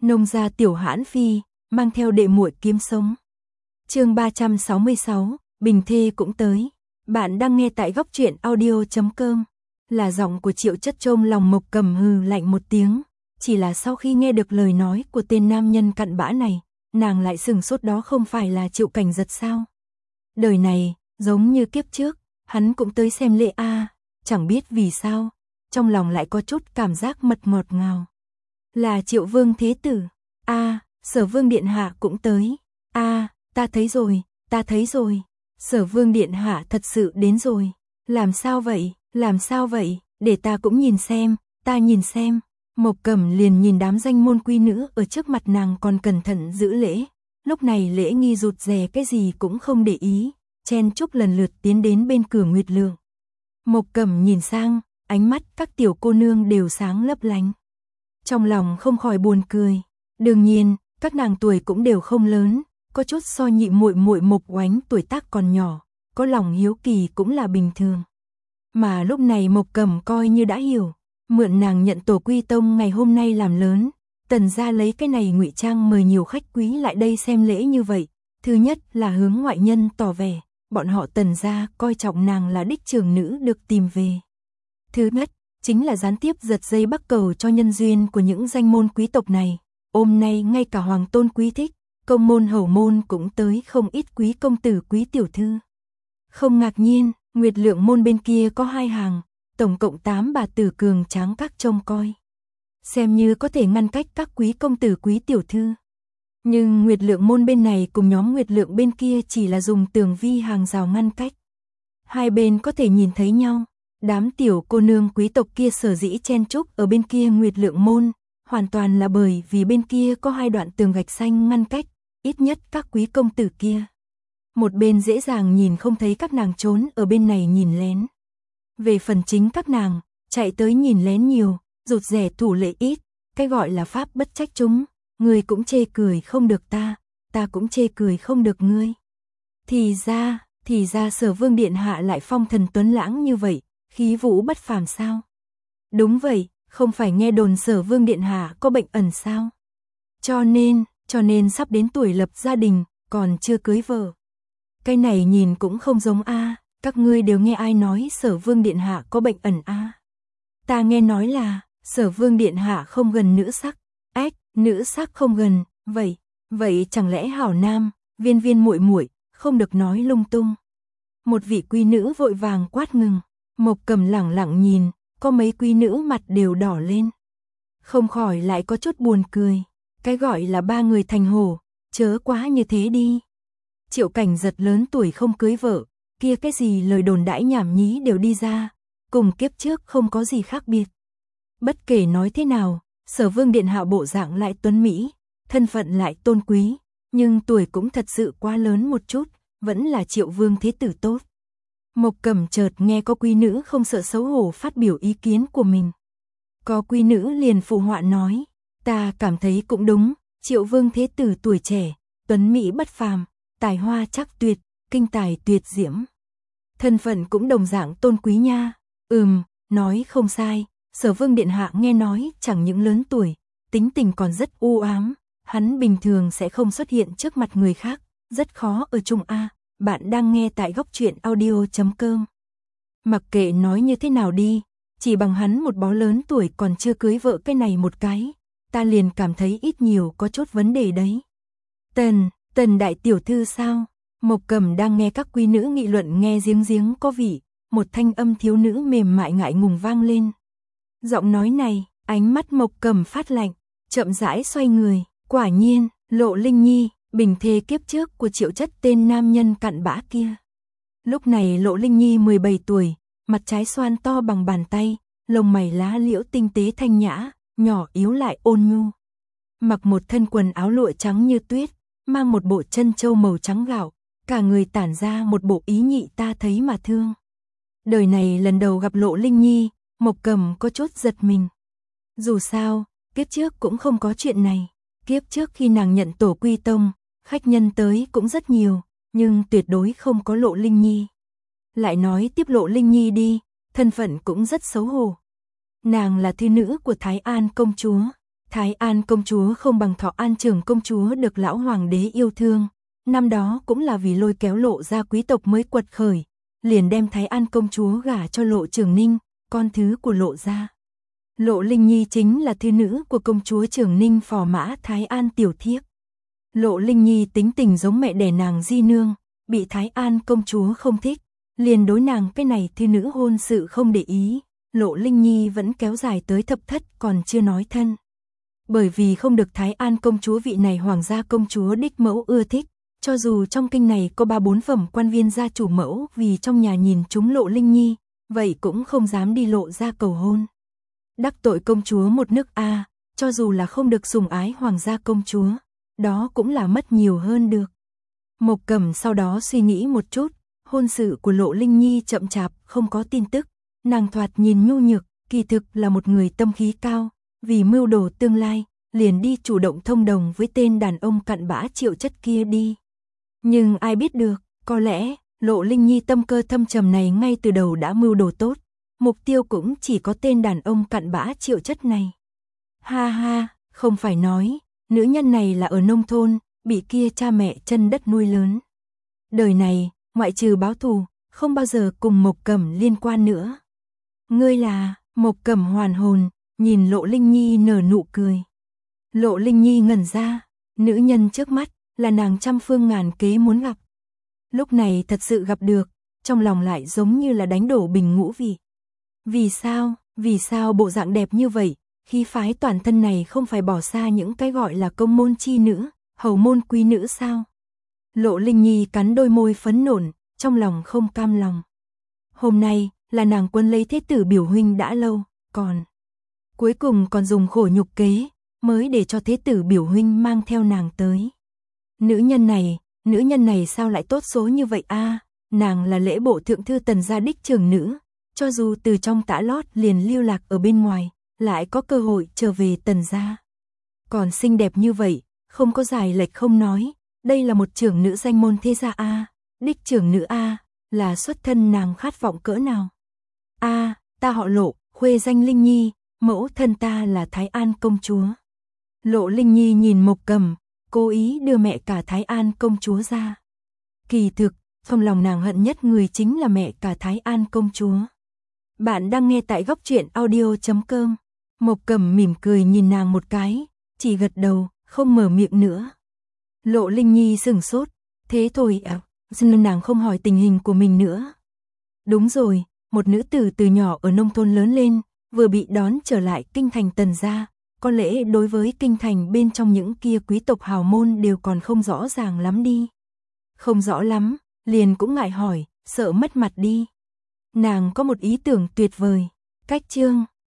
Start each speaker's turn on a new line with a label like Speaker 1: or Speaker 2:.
Speaker 1: Nông gia tiểu hãn phi, mang theo đệ muội kiếm sống. Chương 366, Bình Thê cũng tới. Bạn đang nghe tại góc truyện audio.com. Là giọng của Triệu Chất Trôm lòng Mộc Cầm hừ lạnh một tiếng, chỉ là sau khi nghe được lời nói của tên nam nhân cặn bã này, nàng lại sừng sốt, đó không phải là Triệu Cảnh Giật sao? Đời này, giống như kiếp trước, hắn cũng tới xem lễ a, chẳng biết vì sao, trong lòng lại có chút cảm giác mật ngọt ngào. Là Triệu Vương Thế Tử, Sở Vương Điện Hạ cũng tới, ta thấy rồi, Sở Vương Điện Hạ thật sự đến rồi, làm sao vậy, để ta cũng nhìn xem, ta nhìn xem. Mộc Cẩm liền nhìn đám danh môn quý nữ ở trước mặt nàng còn cẩn thận giữ lễ, lúc này lễ nghi rụt rè cái gì cũng không để ý, chen chúc lần lượt tiến đến bên cửa Nguyệt Lượng. Mộc Cẩm nhìn sang, ánh mắt các tiểu cô nương đều sáng lấp lánh. Trong lòng không khỏi buồn cười, đương nhiên, các nàng tuổi cũng đều không lớn, có chút so nhị muội muội Mộc Oánh tuổi tác còn nhỏ, có lòng hiếu kỳ cũng là bình thường. Mà lúc này Mộc Cẩm coi như đã hiểu, mượn nàng nhận tổ quy tông ngày hôm nay làm lớn, Tần gia lấy cái này ngụy trang mời nhiều khách quý lại đây xem lễ như vậy, thứ nhất là hướng ngoại nhân tỏ vẻ, bọn họ Tần gia coi trọng nàng là đích trưởng nữ được tìm về. Thứ nhất, chính là gián tiếp giật dây bắc cầu cho nhân duyên của những danh môn quý tộc này. Hôm nay ngay cả hoàng tôn quý thích, công môn hầu môn cũng tới không ít quý công tử quý tiểu thư. Không ngạc nhiên, Nguyệt Lượng môn bên kia có 2 hàng, tổng cộng 8 bà tử cường tráng các trông coi. Xem như có thể ngăn cách các quý công tử quý tiểu thư. Nhưng Nguyệt Lượng môn bên này cùng nhóm Nguyệt Lượng bên kia chỉ là dùng tường vi hàng rào ngăn cách. Hai bên có thể nhìn thấy nhau. Đám tiểu cô nương quý tộc kia sở dĩ chen chúc ở bên kia Nguyệt Lượng môn, hoàn toàn là bởi vì bên kia có 2 đoạn tường gạch xanh ngăn cách, ít nhất các quý công tử kia. Một bên dễ dàng nhìn không thấy các nàng trốn ở bên này nhìn lén. Về phần chính các nàng, chạy tới nhìn lén nhiều, rụt rè thủ lễ ít, cái gọi là pháp bất trách chúng, người cũng chê cười không được ta cũng chê cười không được ngươi. Thì ra Sở Vương Điện Hạ lại phong thần tuấn lãng như vậy, khí vũ bất phàm sao? Đúng vậy, không phải nghe đồn Sở Vương Điện Hạ có bệnh ẩn sao? Cho nên sắp đến tuổi lập gia đình, còn chưa cưới vợ. Cái này nhìn cũng không giống các ngươi đều nghe ai nói Sở Vương Điện Hạ có bệnh ẩn Ta nghe nói là, Sở Vương Điện Hạ không gần nữ sắc. Nữ sắc không gần, vậy chẳng lẽ hảo nam, viên muội muội, không được nói lung tung. Một vị quý nữ vội vàng quát ngừng, Mộc Cẩm lẳng lặng nhìn, có mấy quý nữ mặt đều đỏ lên. Không khỏi lại có chút buồn cười, cái gọi là 3 người thành hổ, chớ quá như thế đi. Triệu Cảnh Giật lớn tuổi không cưới vợ, kia cái gì lời đồn đãi nhảm nhí đều đi ra, cùng kiếp trước không có gì khác biệt. Bất kể nói thế nào, Sở Vương Điện Hạ bộ dạng lại tuấn mỹ, thân phận lại tôn quý, nhưng tuổi cũng thật sự quá lớn một chút, vẫn là Triệu Vương Thế Tử tốt. Mộc Cẩm chợt nghe có quý nữ không sợ xấu hổ phát biểu ý kiến của mình. Có quý nữ liền phụ họa nói, ta cảm thấy cũng đúng, Triệu Vương Thế Tử tuổi trẻ, tuấn mỹ bất phàm, tài hoa chắc tuyệt, kinh tài tuyệt diễm. Thân phận cũng đồng dạng tôn quý nha. Nói không sai, Sở Vương Điện Hạ nghe nói chẳng những lớn tuổi, tính tình còn rất u ám, hắn bình thường sẽ không xuất hiện trước mặt người khác, rất khó ở chung Bạn đang nghe tại góc truyện audio.com. Mặc kệ nói như thế nào đi, chỉ bằng hắn một bó lớn tuổi còn chưa cưới vợ cái này một cái, ta liền cảm thấy ít nhiều có chút vấn đề đấy. Tần đại tiểu thư sao? Mộc Cẩm đang nghe các quý nữ nghị luận nghe giếng có vị, một thanh âm thiếu nữ mềm mại ngại ngùng vang lên. Giọng nói này, ánh mắt Mộc Cẩm phát lạnh, chậm rãi xoay người, quả nhiên, Lộ Linh Nhi, bình thê kiếp trước của Triệu Chất tên nam nhân cặn bã kia. Lúc này Lộ Linh Nhi 17 tuổi, mặt trái xoan to bằng bàn tay, lông mày lá liễu tinh tế thanh nhã, nhỏ yếu lại ôn nhu. Mặc một thân quần áo lụa trắng như tuyết, mang một bộ chân châu màu trắng gạo, cả người tản ra một bộ ý nhị ta thấy mà thương. Đời này lần đầu gặp Lộ Linh Nhi, Mộc Cẩm có chút giật mình. Dù sao, kiếp trước cũng không có chuyện này. Kiếp trước khi nàng nhận tổ quy tông, khách nhân tới cũng rất nhiều, nhưng tuyệt đối không có Lộ Linh Nhi. Lại nói tiếp Lộ Linh Nhi đi, thân phận cũng rất xấu hổ. Nàng là thư nữ của Thái An công chúa, Thái An công chúa không bằng Thọ An trưởng công chúa được lão hoàng đế yêu thương. Năm đó cũng là vì lôi kéo Lộ gia quý tộc mới quật khởi, liền đem Thái An công chúa gả cho Lộ Trường Ninh, con thứ của Lộ gia. Lộ Linh Nhi chính là thư nữ của công chúa Trường Ninh phò mã Thái An tiểu thiếp. Lộ Linh Nhi tính tình giống mẹ đẻ nàng Di Nương, bị Thái An công chúa không thích, liền đối nàng cái này thư nữ hôn sự không để ý. Lộ Linh Nhi vẫn kéo dài tới thập thất còn chưa nói thân. Bởi vì không được Thái An công chúa vị này hoàng gia công chúa đích mẫu ưa thích, cho dù trong kinh này có 3-4 phẩm quan viên gia chủ mẫu vì trong nhà nhìn chúng Lộ Linh Nhi, vậy cũng không dám đi Lộ gia cầu hôn. Đắc tội công chúa một nước a, cho dù là không được sủng ái hoàng gia công chúa, đó cũng là mất nhiều hơn được. Mộc Cẩm sau đó suy nghĩ một chút, hôn sự của Lộ Linh Nhi chậm chạp, không có tin tức, nàng thoạt nhìn nhu nhược, kỳ thực là một người tâm khí cao, vì mưu đồ tương lai, liền đi chủ động thông đồng với tên đàn ông cặn bã Triệu Chất kia đi. Nhưng ai biết được, có lẽ, Lộ Linh Nhi tâm cơ thâm trầm này ngay từ đầu đã mưu đồ tốt, mục tiêu cũng chỉ có tên đàn ông cặn bã Triệu Chất này. Ha ha, không phải nói, nữ nhân này là ở nông thôn, bị kia cha mẹ chân đất nuôi lớn. Đời này, ngoại trừ báo thù, không bao giờ cùng Mộc Cẩm liên quan nữa. Ngươi là, Mộc Cẩm hoàn hồn, nhìn Lộ Linh Nhi nở nụ cười. Lộ Linh Nhi ngẩn ra, nữ nhân trước mắt, là nàng trăm phương ngàn kế muốn gặp. Lúc này thật sự gặp được, trong lòng lại giống như là đánh đổ bình ngũ vị. Vì sao bộ dạng đẹp như vậy, khí phái toàn thân này không phải bỏ xa những cái gọi là công môn chi nữ, hầu môn quý nữ sao? Lộ Linh Nhi cắn đôi môi phấn nộn, trong lòng không cam lòng. Hôm nay, là nàng quân lấy thế tử biểu huynh đã lâu, cuối cùng còn dùng khổ nhục kế, mới để cho thế tử biểu huynh mang theo nàng tới. Nữ nhân này sao lại tốt số như vậy a? Nàng là lễ bộ thượng thư Tần gia đích trưởng nữ, cho dù từ trong tã lót liền lưu lạc ở bên ngoài, lại có cơ hội trở về Tần gia. Còn xinh đẹp như vậy, không có dài lệch không nói, đây là một trưởng nữ danh môn thế gia a, đích trưởng nữ a, là xuất thân nàng khát vọng cỡ nào. A, ta họ Lộ, khuê danh Linh Nhi, mẫu thân ta là Thái An công chúa. Lộ Linh Nhi nhìn Mộc Cẩm, cố ý đưa mẹ cả Thái An công chúa ra. Kỳ thực, trong lòng nàng hận nhất người chính là mẹ cả Thái An công chúa. Bạn đang nghe tại góc truyện audio.com. Mộc Cẩm mỉm cười nhìn nàng một cái, chỉ gật đầu, không mở miệng nữa. Lộ Linh Nhi sửng sốt, thế thôi à, nên nàng không hỏi tình hình của mình nữa. Đúng rồi, một nữ tử từ nhỏ ở nông thôn lớn lên, vừa bị đón trở lại kinh thành Tần gia, có lẽ đối với kinh thành bên trong những kia quý tộc hào môn đều còn không rõ ràng lắm đi. Không rõ lắm, liền cũng ngại hỏi, sợ mất mặt đi. Nàng có một ý tưởng tuyệt vời, cách chương